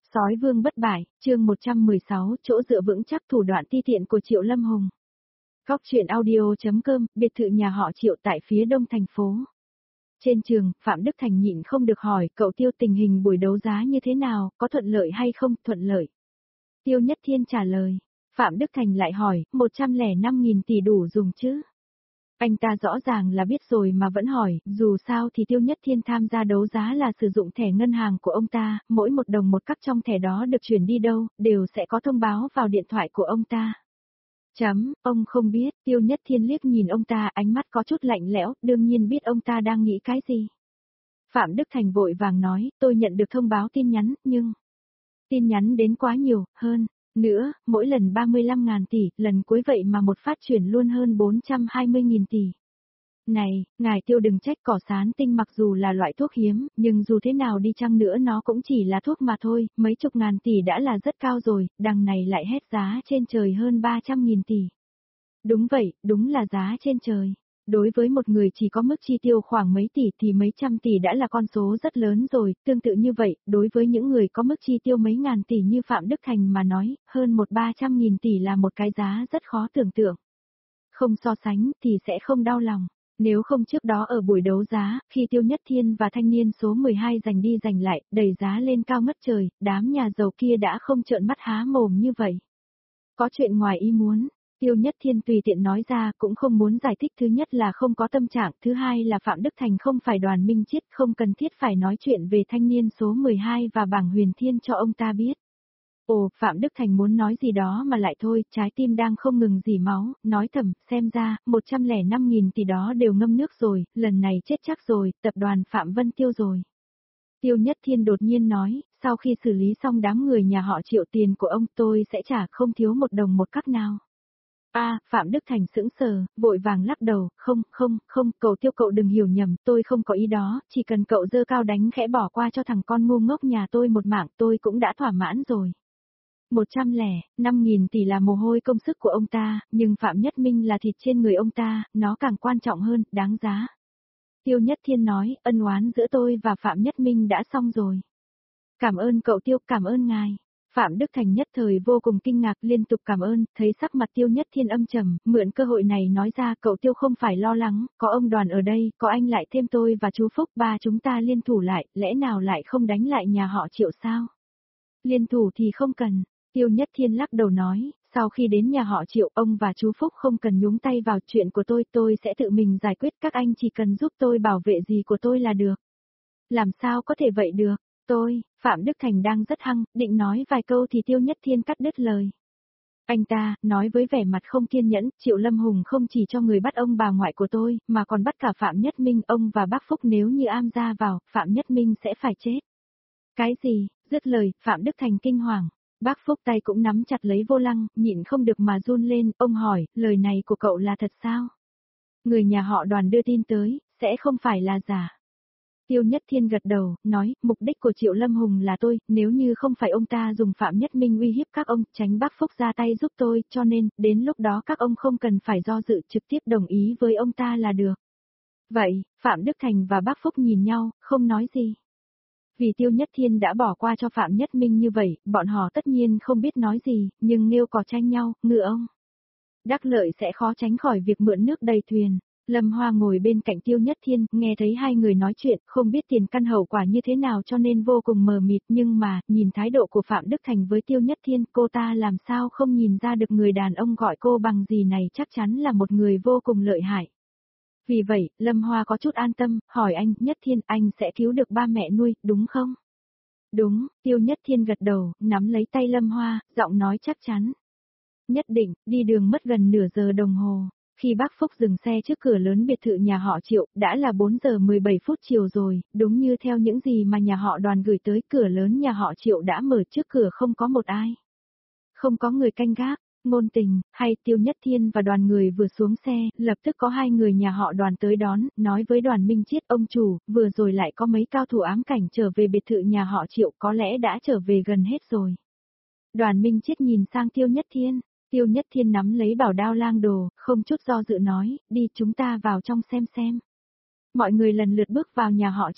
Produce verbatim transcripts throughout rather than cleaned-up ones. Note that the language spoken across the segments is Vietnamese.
Sói vương bất bại, chương một trăm mười sáu, chỗ dựa vững chắc thủ đoạn ti tiện của Triệu Lâm Hùng. Góc truyện audio.com, biệt thự nhà họ Triệu tại phía đông thành phố. Trên trường, Phạm Đức Thành nhịn không được hỏi, cậu Tiêu tình hình buổi đấu giá như thế nào, có thuận lợi hay không, thuận lợi. Tiêu Nhất Thiên trả lời. Phạm Đức Thành lại hỏi, một trăm lẻ năm nghìn tỷ đủ dùng chứ? Anh ta rõ ràng là biết rồi mà vẫn hỏi, dù sao thì Tiêu Nhất Thiên tham gia đấu giá là sử dụng thẻ ngân hàng của ông ta, mỗi một đồng một cắc trong thẻ đó được chuyển đi đâu, đều sẽ có thông báo vào điện thoại của ông ta. Chấm, ông không biết, Tiêu Nhất Thiên liếc nhìn ông ta, ánh mắt có chút lạnh lẽo, đương nhiên biết ông ta đang nghĩ cái gì. Phạm Đức Thành vội vàng nói, tôi nhận được thông báo tin nhắn, nhưng... Tin nhắn đến quá nhiều, hơn. Nữa, mỗi lần ba mươi lăm ngàn tỷ, lần cuối vậy mà một phát chuyển luôn hơn bốn trăm hai mươi nghìn tỷ. Này, ngài Tiêu đừng trách, cỏ sán tinh mặc dù là loại thuốc hiếm, nhưng dù thế nào đi chăng nữa nó cũng chỉ là thuốc mà thôi, mấy chục ngàn tỷ đã là rất cao rồi, đằng này lại hét giá trên trời hơn ba trăm nghìn tỷ. Đúng vậy, đúng là giá trên trời. Đối với một người chỉ có mức chi tiêu khoảng mấy tỷ thì mấy trăm tỷ đã là con số rất lớn rồi, tương tự như vậy, đối với những người có mức chi tiêu mấy ngàn tỷ như Phạm Đức Thành mà nói, hơn một ba trăm nghìn tỷ là một cái giá rất khó tưởng tượng. Không so sánh thì sẽ không đau lòng. Nếu không trước đó ở buổi đấu giá, khi Tiêu Nhất Thiên và thanh niên số mười hai giành đi giành lại, đẩy giá lên cao ngất trời, đám nhà giàu kia đã không trợn mắt há mồm như vậy. Có chuyện ngoài ý muốn. Tiêu Nhất Thiên tùy tiện nói ra, cũng không muốn giải thích, thứ nhất là không có tâm trạng, thứ hai là Phạm Đức Thành không phải Đoàn Minh Chiết, không cần thiết phải nói chuyện về thanh niên số mười hai và bảng Huyền Thiên cho ông ta biết. Ồ, Phạm Đức Thành muốn nói gì đó mà lại thôi, trái tim đang không ngừng rỉ máu, nói thầm, xem ra, một trăm lẻ năm nghìn tỷ đó đều ngâm nước rồi, lần này chết chắc rồi, tập đoàn Phạm Vân Tiêu rồi. Tiêu Nhất Thiên đột nhiên nói, sau khi xử lý xong đám người nhà họ Triệu, tiền của ông tôi sẽ trả không thiếu một đồng một cắc nào. A, à, Phạm Đức Thành sững sờ, vội vàng lắc đầu, không, không, không, cậu Tiêu cậu đừng hiểu nhầm, tôi không có ý đó, chỉ cần cậu dơ cao đánh khẽ bỏ qua cho thằng con ngu ngốc nhà tôi một mạng tôi cũng đã thỏa mãn rồi. Một trăm lẻ năm nghìn tỷ là mồ hôi công sức của ông ta, nhưng Phạm Nhất Minh là thịt trên người ông ta, nó càng quan trọng hơn, đáng giá. Tiêu Nhất Thiên nói, ân oán giữa tôi và Phạm Nhất Minh đã xong rồi. Cảm ơn cậu Tiêu, cảm ơn ngài. Phạm Đức Thành nhất thời vô cùng kinh ngạc, liên tục cảm ơn, thấy sắc mặt Tiêu Nhất Thiên âm trầm, mượn cơ hội này nói ra, cậu Tiêu không phải lo lắng, có ông Đoàn ở đây, có anh lại thêm tôi và chú Phúc, ba chúng ta liên thủ lại, lẽ nào lại không đánh lại nhà họ Triệu sao? Liên thủ thì không cần. Tiêu Nhất Thiên lắc đầu nói, sau khi đến nhà họ Triệu, ông và chú Phúc không cần nhúng tay vào chuyện của tôi, tôi sẽ tự mình giải quyết, các anh chỉ cần giúp tôi bảo vệ gì của tôi là được. Làm sao có thể vậy được? Tôi, Phạm Đức Thành đang rất hăng, định nói vài câu thì Tiêu Nhất Thiên cắt đứt lời. Anh ta, nói với vẻ mặt không kiên nhẫn, Triệu Lâm Hùng không chỉ cho người bắt ông bà ngoại của tôi, mà còn bắt cả Phạm Nhất Minh, ông và bác Phúc, nếu như am ra vào, Phạm Nhất Minh sẽ phải chết. Cái gì? Dứt lời, Phạm Đức Thành kinh hoàng. Bác Phúc tay cũng nắm chặt lấy vô lăng, nhịn không được mà run lên, ông hỏi, lời này của cậu là thật sao? Người nhà họ Đoàn đưa tin tới, sẽ không phải là giả. Tiêu Nhất Thiên gật đầu, nói, mục đích của Triệu Lâm Hùng là tôi, nếu như không phải ông ta dùng Phạm Nhất Minh uy hiếp các ông, tránh bác Phúc ra tay giúp tôi, cho nên, đến lúc đó các ông không cần phải do dự, trực tiếp đồng ý với ông ta là được. Vậy, Phạm Đức Thành và bác Phúc nhìn nhau, không nói gì. Vì Tiêu Nhất Thiên đã bỏ qua cho Phạm Nhất Minh như vậy, bọn họ tất nhiên không biết nói gì, nhưng nghêu cò tranh nhau, ngựa ông. Đắc lợi sẽ khó tránh khỏi việc mượn nước đầy thuyền. Lâm Hoa ngồi bên cạnh Tiêu Nhất Thiên, nghe thấy hai người nói chuyện, không biết tiền căn hậu quả như thế nào cho nên vô cùng mờ mịt, nhưng mà, nhìn thái độ của Phạm Đức Thành với Tiêu Nhất Thiên, cô ta làm sao không nhìn ra được người đàn ông gọi cô bằng gì này chắc chắn là một người vô cùng lợi hại. Vì vậy, Lâm Hoa có chút an tâm, hỏi anh, Nhất Thiên, anh sẽ cứu được ba mẹ nuôi, đúng không? Đúng, Tiêu Nhất Thiên gật đầu, nắm lấy tay Lâm Hoa, giọng nói chắc chắn. Nhất định, đi đường mất gần nửa giờ đồng hồ. Khi bác Phúc dừng xe trước cửa lớn biệt thự nhà họ Triệu, đã là bốn giờ mười bảy phút chiều rồi, đúng như theo những gì mà nhà họ Đoàn gửi tới, cửa lớn nhà họ Triệu đã mở, trước cửa không có một ai. Không có người canh gác. Ngôn Tình, hay Tiêu Nhất Thiên và đoàn người vừa xuống xe, lập tức có hai người nhà họ Đoàn tới đón, nói với Đoàn Minh Chiết, ông chủ, vừa rồi lại có mấy cao thủ ám cảnh trở về biệt thự nhà họ Triệu, có lẽ đã trở về gần hết rồi. Đoàn Minh Chiết nhìn sang Tiêu Nhất Thiên, Tiêu Nhất Thiên nắm lấy bảo đao lang đồ, không chút do dự nói, đi chúng ta vào trong xem xem. Mọi người lần lượt bước vào nhà họ Triệu.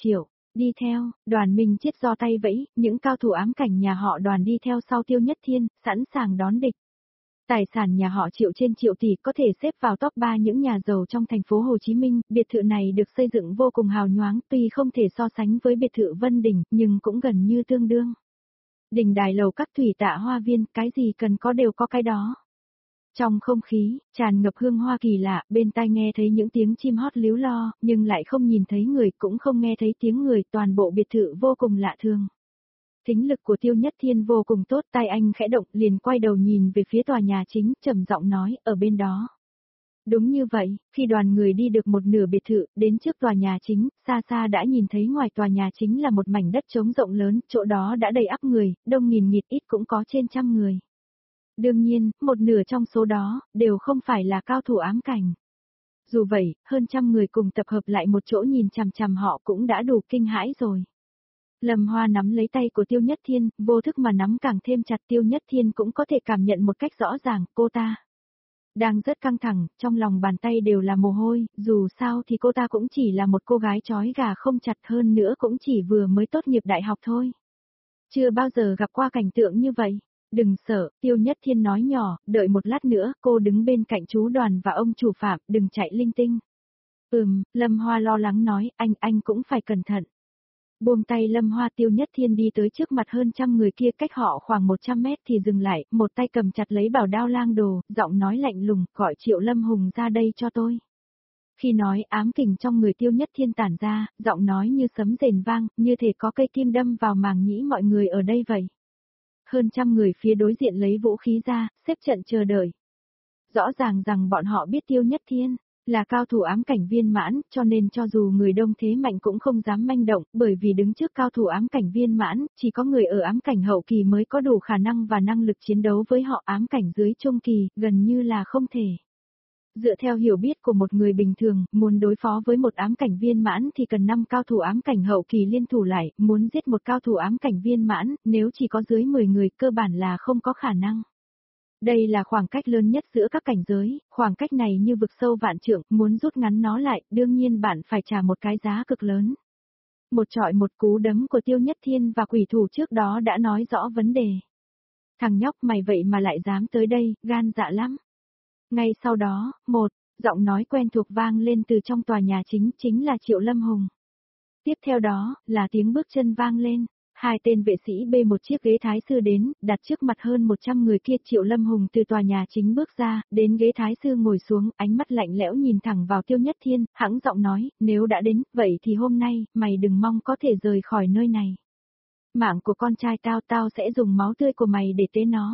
Đi theo, Đoàn Minh Chết giơ tay vẫy, những cao thủ ám cảnh nhà họ Đoàn đi theo sau Tiêu Nhất Thiên, sẵn sàng đón địch. Tài sản nhà họ Triệu trên triệu tỷ có thể xếp vào top ba những nhà giàu trong thành phố Hồ Chí Minh, biệt thự này được xây dựng vô cùng hào nhoáng, tuy không thể so sánh với biệt thự Vân Đình, nhưng cũng gần như tương đương. Đình đài lầu các thủy tạ hoa viên, cái gì cần có đều có cái đó. Trong không khí, tràn ngập hương hoa kỳ lạ, bên tai nghe thấy những tiếng chim hót líu lo, nhưng lại không nhìn thấy người, cũng không nghe thấy tiếng người, toàn bộ biệt thự vô cùng lạ thường. Thính lực của Tiêu Nhất Thiên vô cùng tốt, tai anh khẽ động, liền quay đầu nhìn về phía tòa nhà chính, trầm giọng nói, ở bên đó. Đúng như vậy, khi đoàn người đi được một nửa biệt thự, đến trước tòa nhà chính, xa xa đã nhìn thấy ngoài tòa nhà chính là một mảnh đất trống rộng lớn, chỗ đó đã đầy ắp người, đông nghìn nghịt ít cũng có trên trăm người. Đương nhiên, một nửa trong số đó, đều không phải là cao thủ ám cảnh. Dù vậy, hơn trăm người cùng tập hợp lại một chỗ nhìn chằm chằm họ cũng đã đủ kinh hãi rồi. Lâm Hoa nắm lấy tay của Tiêu Nhất Thiên, vô thức mà nắm càng thêm chặt. Tiêu Nhất Thiên cũng có thể cảm nhận một cách rõ ràng, cô ta đang rất căng thẳng, trong lòng bàn tay đều là mồ hôi, dù sao thì cô ta cũng chỉ là một cô gái trói gà không chặt, hơn nữa cũng chỉ vừa mới tốt nghiệp đại học thôi. Chưa bao giờ gặp qua cảnh tượng như vậy. Đừng sợ, Tiêu Nhất Thiên nói nhỏ, đợi một lát nữa, cô đứng bên cạnh chú Đoàn và ông chủ Phạm, đừng chạy linh tinh. Ừm, Lâm Hoa lo lắng nói, anh, anh cũng phải cẩn thận. Buông tay Lâm Hoa. Tiêu Nhất Thiên đi tới trước mặt hơn trăm người kia, cách họ khoảng một trăm mét thì dừng lại, một tay cầm chặt lấy bảo đao lang đồ, giọng nói lạnh lùng, gọi Triệu Lâm Hùng ra đây cho tôi. Khi nói, ám kình trong người Tiêu Nhất Thiên tản ra, giọng nói như sấm rền vang, như thể có cây kim đâm vào màng nhĩ mọi người ở đây vậy. Hơn trăm người phía đối diện lấy vũ khí ra, xếp trận chờ đợi. Rõ ràng rằng bọn họ biết Tiêu Nhất Thiên là cao thủ ám cảnh viên mãn, cho nên cho dù người đông thế mạnh cũng không dám manh động, bởi vì đứng trước cao thủ ám cảnh viên mãn, chỉ có người ở ám cảnh hậu kỳ mới có đủ khả năng và năng lực chiến đấu với họ. Ám cảnh dưới trung kỳ, gần như là không thể. Dựa theo hiểu biết của một người bình thường, muốn đối phó với một ám cảnh viên mãn thì cần năm cao thủ ám cảnh hậu kỳ liên thủ lại, muốn giết một cao thủ ám cảnh viên mãn, nếu chỉ có dưới mười người cơ bản là không có khả năng. Đây là khoảng cách lớn nhất giữa các cảnh giới, khoảng cách này như vực sâu vạn trượng, muốn rút ngắn nó lại, đương nhiên bạn phải trả một cái giá cực lớn. Một trọi một cú đấm của Tiêu Nhất Thiên và quỷ thủ trước đó đã nói rõ vấn đề. Thằng nhóc mày vậy mà lại dám tới đây, gan dạ lắm. Ngay sau đó, một giọng nói quen thuộc vang lên từ trong tòa nhà chính, chính là Triệu Lâm Hùng. Tiếp theo đó, là tiếng bước chân vang lên. Hai tên vệ sĩ bê một chiếc ghế thái sư đến, đặt trước mặt hơn một trăm người kia. Triệu Lâm Hùng từ tòa nhà chính bước ra, đến ghế thái sư ngồi xuống, ánh mắt lạnh lẽo nhìn thẳng vào Tiêu Nhất Thiên, hãng giọng nói, nếu đã đến, vậy thì hôm nay, mày đừng mong có thể rời khỏi nơi này. Mạng của con trai tao tao sẽ dùng máu tươi của mày để tế nó.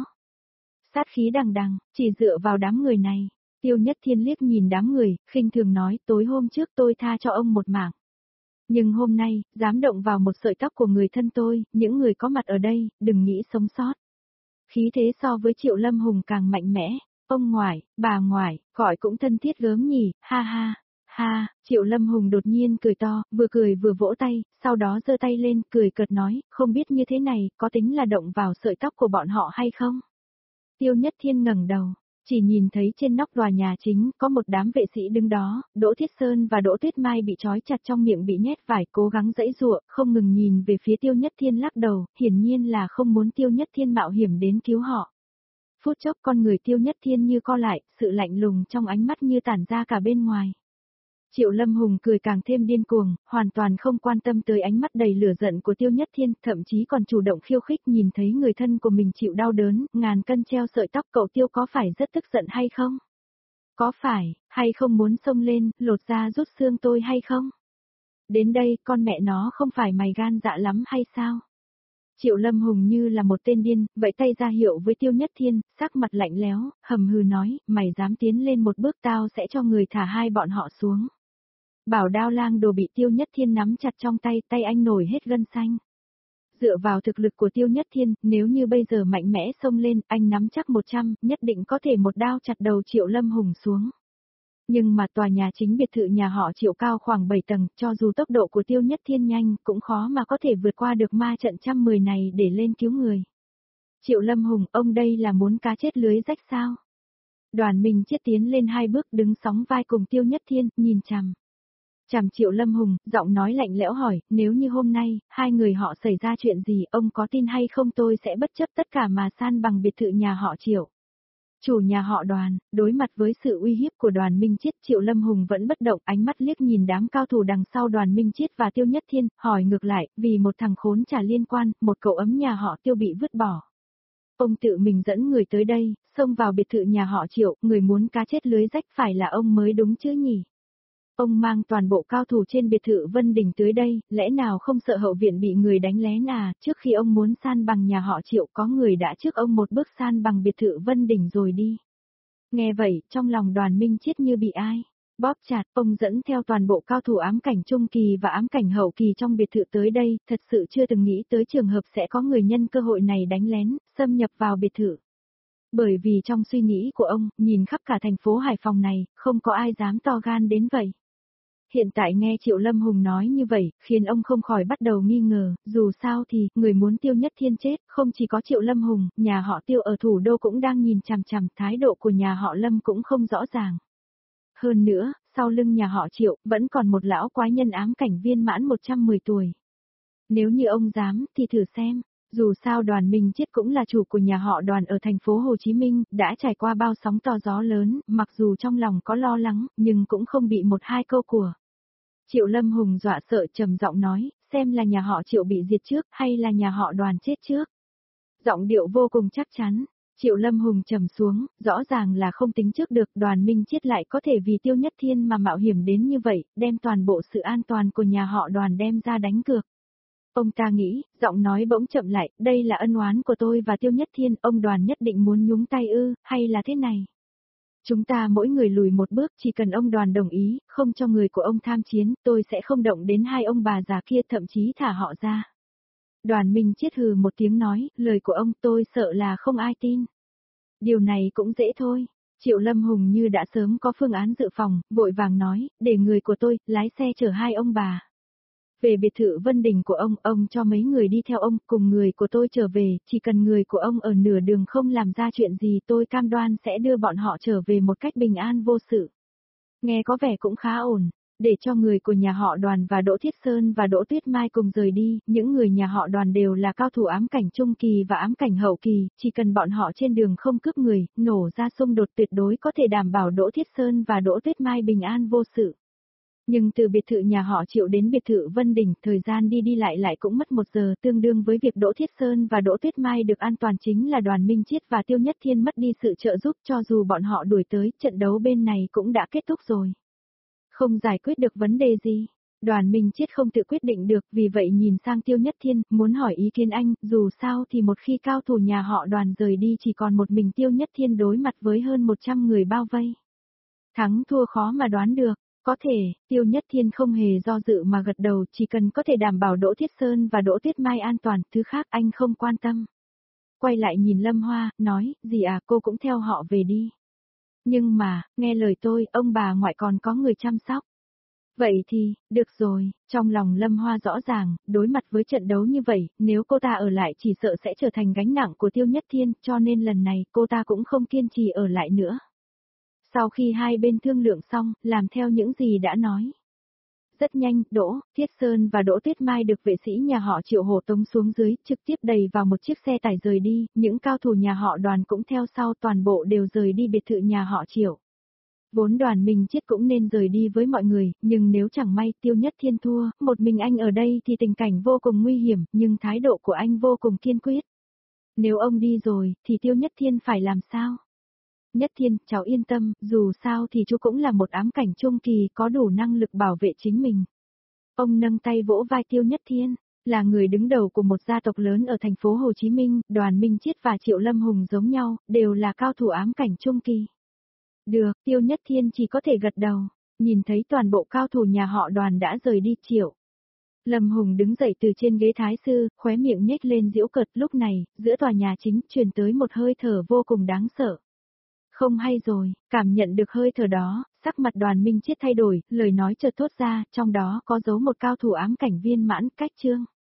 Sát khí đằng đằng, chỉ dựa vào đám người này. Tiêu Nhất Thiên liếc nhìn đám người, khinh thường nói, tối hôm trước tôi tha cho ông một mạng. Nhưng hôm nay, dám động vào một sợi tóc của người thân tôi, những người có mặt ở đây, đừng nghĩ sống sót. Khí thế so với Triệu Lâm Hùng càng mạnh mẽ, ông ngoại, bà ngoại, gọi cũng thân thiết gớm nhỉ, ha ha, ha, Triệu Lâm Hùng đột nhiên cười to, vừa cười vừa vỗ tay, sau đó giơ tay lên, cười cợt nói, không biết như thế này, có tính là động vào sợi tóc của bọn họ hay không? Tiêu Nhất Thiên ngẩng đầu. Chỉ nhìn thấy trên nóc tòa nhà chính có một đám vệ sĩ đứng đó, Đỗ Thiết Sơn và Đỗ Tuyết Mai bị trói chặt trong miệng bị nhét vải, cố gắng giãy giụa, không ngừng nhìn về phía Tiêu Nhất Thiên lắc đầu, hiển nhiên là không muốn Tiêu Nhất Thiên mạo hiểm đến cứu họ. Phút chốc con người Tiêu Nhất Thiên như co lại, sự lạnh lùng trong ánh mắt như tản ra cả bên ngoài. Triệu Lâm Hùng cười càng thêm điên cuồng, hoàn toàn không quan tâm tới ánh mắt đầy lửa giận của Tiêu Nhất Thiên, thậm chí còn chủ động khiêu khích. Nhìn thấy người thân của mình chịu đau đớn, ngàn cân treo sợi tóc, cậu Tiêu có phải rất tức giận hay không? Có phải, hay không muốn xông lên, lột da rút xương tôi hay không? Đến đây, con mẹ nó không phải mày gan dạ lắm hay sao? Triệu Lâm Hùng như là một tên điên, vẫy tay ra hiệu với Tiêu Nhất Thiên, sắc mặt lạnh lẽo, hầm hừ nói, mày dám tiến lên một bước tao sẽ cho người thả hai bọn họ xuống. Bảo đao lang đồ bị Tiêu Nhất Thiên nắm chặt trong tay, tay anh nổi hết gân xanh. Dựa vào thực lực của Tiêu Nhất Thiên, nếu như bây giờ mạnh mẽ xông lên, anh nắm chắc một trăm, nhất định có thể một đao chặt đầu Triệu Lâm Hùng xuống. Nhưng mà tòa nhà chính biệt thự nhà họ Triệu cao khoảng bảy tầng, cho dù tốc độ của Tiêu Nhất Thiên nhanh, cũng khó mà có thể vượt qua được ma trận trăm mười này để lên cứu người. Triệu Lâm Hùng, ông đây là muốn cá chết lưới rách sao? Đoàn Minh Chết tiến lên hai bước đứng sóng vai cùng Tiêu Nhất Thiên, nhìn chằm. Chằm Triệu Lâm Hùng, giọng nói lạnh lẽo hỏi, nếu như hôm nay, hai người họ xảy ra chuyện gì, ông có tin hay không tôi sẽ bất chấp tất cả mà san bằng biệt thự nhà họ Triệu. Chủ nhà họ Đoàn, đối mặt với sự uy hiếp của Đoàn Minh Chiết, Triệu Lâm Hùng vẫn bất động, ánh mắt liếc nhìn đám cao thủ đằng sau Đoàn Minh Chiết và Tiêu Nhất Thiên, hỏi ngược lại, vì một thằng khốn chả liên quan, một cậu ấm nhà họ Tiêu bị vứt bỏ. Ông tự mình dẫn người tới đây, xông vào biệt thự nhà họ Triệu, người muốn cá chết lưới rách phải là ông mới đúng chứ nhỉ? Ông mang toàn bộ cao thủ trên biệt thự Vân Đình tới đây, lẽ nào không sợ hậu viện bị người đánh lén à, trước khi ông muốn san bằng nhà họ Triệu có người đã trước ông một bước san bằng biệt thự Vân Đình rồi đi. Nghe vậy, trong lòng Đoàn Minh Chiết như bị ai bóp chặt, ông dẫn theo toàn bộ cao thủ ám cảnh trung kỳ và ám cảnh hậu kỳ trong biệt thự tới đây, thật sự chưa từng nghĩ tới trường hợp sẽ có người nhân cơ hội này đánh lén, xâm nhập vào biệt thự. Bởi vì trong suy nghĩ của ông, nhìn khắp cả thành phố Hải Phòng này, không có ai dám to gan đến vậy. Hiện tại nghe Triệu Lâm Hùng nói như vậy, khiến ông không khỏi bắt đầu nghi ngờ, dù sao thì, người muốn Tiêu Nhất Thiên chết, không chỉ có Triệu Lâm Hùng, nhà họ Tiêu ở thủ đô cũng đang nhìn chằm chằm, thái độ của nhà họ Lâm cũng không rõ ràng. Hơn nữa, sau lưng nhà họ Triệu, vẫn còn một lão quái nhân ám cảnh viên mãn một trăm mười tuổi. Nếu như ông dám, thì thử xem. Dù sao Đoàn Minh Chiết cũng là chủ của nhà họ Đoàn ở thành phố Hồ Chí Minh, đã trải qua bao sóng to gió lớn, mặc dù trong lòng có lo lắng, nhưng cũng không bị một hai câu của. Triệu Lâm Hùng dọa sợ trầm giọng nói, xem là nhà họ Triệu bị diệt trước, hay là nhà họ Đoàn chết trước. Giọng điệu vô cùng chắc chắn, Triệu Lâm Hùng trầm xuống, rõ ràng là không tính trước được Đoàn Minh Chiết lại có thể vì Tiêu Nhất Thiên mà mạo hiểm đến như vậy, đem toàn bộ sự an toàn của nhà họ Đoàn đem ra đánh cược. Ông ta nghĩ, giọng nói bỗng chậm lại, đây là ân oán của tôi và Tiêu Nhất Thiên, ông Đoàn nhất định muốn nhúng tay ư, hay là thế này? Chúng ta mỗi người lùi một bước, chỉ cần ông Đoàn đồng ý, không cho người của ông tham chiến, tôi sẽ không động đến hai ông bà già kia, thậm chí thả họ ra. Đoàn Minh Chiết hừ một tiếng nói, lời của ông tôi sợ là không ai tin. Điều này cũng dễ thôi. Triệu Lâm Hùng như đã sớm có phương án dự phòng, vội vàng nói, để người của tôi, lái xe chở hai ông bà. Về biệt thự Vân Đình của ông, ông cho mấy người đi theo ông, cùng người của tôi trở về, chỉ cần người của ông ở nửa đường không làm ra chuyện gì tôi cam đoan sẽ đưa bọn họ trở về một cách bình an vô sự. Nghe có vẻ cũng khá ổn, để cho người của nhà họ Đoàn và Đỗ Thiết Sơn và Đỗ Tuyết Mai cùng rời đi, những người nhà họ Đoàn đều là cao thủ ám cảnh trung kỳ và ám cảnh hậu kỳ, chỉ cần bọn họ trên đường không cướp người, nổ ra xung đột tuyệt đối có thể đảm bảo Đỗ Thiết Sơn và Đỗ Tuyết Mai bình an vô sự. Nhưng từ biệt thự nhà họ Triệu đến biệt thự Vân Đình, thời gian đi đi lại lại cũng mất một giờ, tương đương với việc Đỗ Thiết Sơn và Đỗ Tuyết Mai được an toàn chính là Đoàn Minh Chiết và Tiêu Nhất Thiên mất đi sự trợ giúp, cho dù bọn họ đuổi tới, trận đấu bên này cũng đã kết thúc rồi. Không giải quyết được vấn đề gì. Đoàn Minh Chiết không tự quyết định được, vì vậy nhìn sang Tiêu Nhất Thiên, muốn hỏi ý kiến anh, dù sao thì một khi cao thủ nhà họ Đoàn rời đi chỉ còn một mình Tiêu Nhất Thiên đối mặt với hơn một trăm người bao vây. Thắng thua khó mà đoán được. Có thể, Tiêu Nhất Thiên không hề do dự mà gật đầu, chỉ cần có thể đảm bảo Đỗ Thiết Sơn và Đỗ Tuyết Mai an toàn, thứ khác anh không quan tâm. Quay lại nhìn Lâm Hoa, nói, dì à cô cũng theo họ về đi. Nhưng mà, nghe lời tôi, ông bà ngoại còn có người chăm sóc. Vậy thì, được rồi, trong lòng Lâm Hoa rõ ràng, đối mặt với trận đấu như vậy, nếu cô ta ở lại chỉ sợ sẽ trở thành gánh nặng của Tiêu Nhất Thiên, cho nên lần này cô ta cũng không kiên trì ở lại nữa. Sau khi hai bên thương lượng xong, làm theo những gì đã nói. Rất nhanh, Đỗ, Thiết Sơn và Đỗ Tuyết Mai được vệ sĩ nhà họ Triệu hộ tống xuống dưới, trực tiếp đầy vào một chiếc xe tải rời đi, những cao thủ nhà họ Đoàn cũng theo sau, toàn bộ đều rời đi biệt thự nhà họ Triệu. Vốn Đoàn Minh Chiết cũng nên rời đi với mọi người, nhưng nếu chẳng may Tiêu Nhất Thiên thua, một mình anh ở đây thì tình cảnh vô cùng nguy hiểm, nhưng thái độ của anh vô cùng kiên quyết. Nếu ông đi rồi, thì Tiêu Nhất Thiên phải làm sao? Nhất Thiên, cháu yên tâm, dù sao thì chú cũng là một ám cảnh trung kỳ có đủ năng lực bảo vệ chính mình. Ông nâng tay vỗ vai Tiêu Nhất Thiên, là người đứng đầu của một gia tộc lớn ở thành phố Hồ Chí Minh, Đoàn Minh Chiết và Triệu Lâm Hùng giống nhau, đều là cao thủ ám cảnh trung kỳ. Được, Tiêu Nhất Thiên chỉ có thể gật đầu, nhìn thấy toàn bộ cao thủ nhà họ Đoàn đã rời đi. Triệu Lâm Hùng đứng dậy từ trên ghế thái sư, khóe miệng nhếch lên giễu cợt, lúc này, giữa tòa nhà chính truyền tới một hơi thở vô cùng đáng sợ. Không hay rồi, cảm nhận được hơi thở đó, sắc mặt Đoàn Minh Chiết thay đổi, lời nói chợt thốt ra, trong đó có dấu một cao thủ ám cảnh viên mãn, Cách Trương.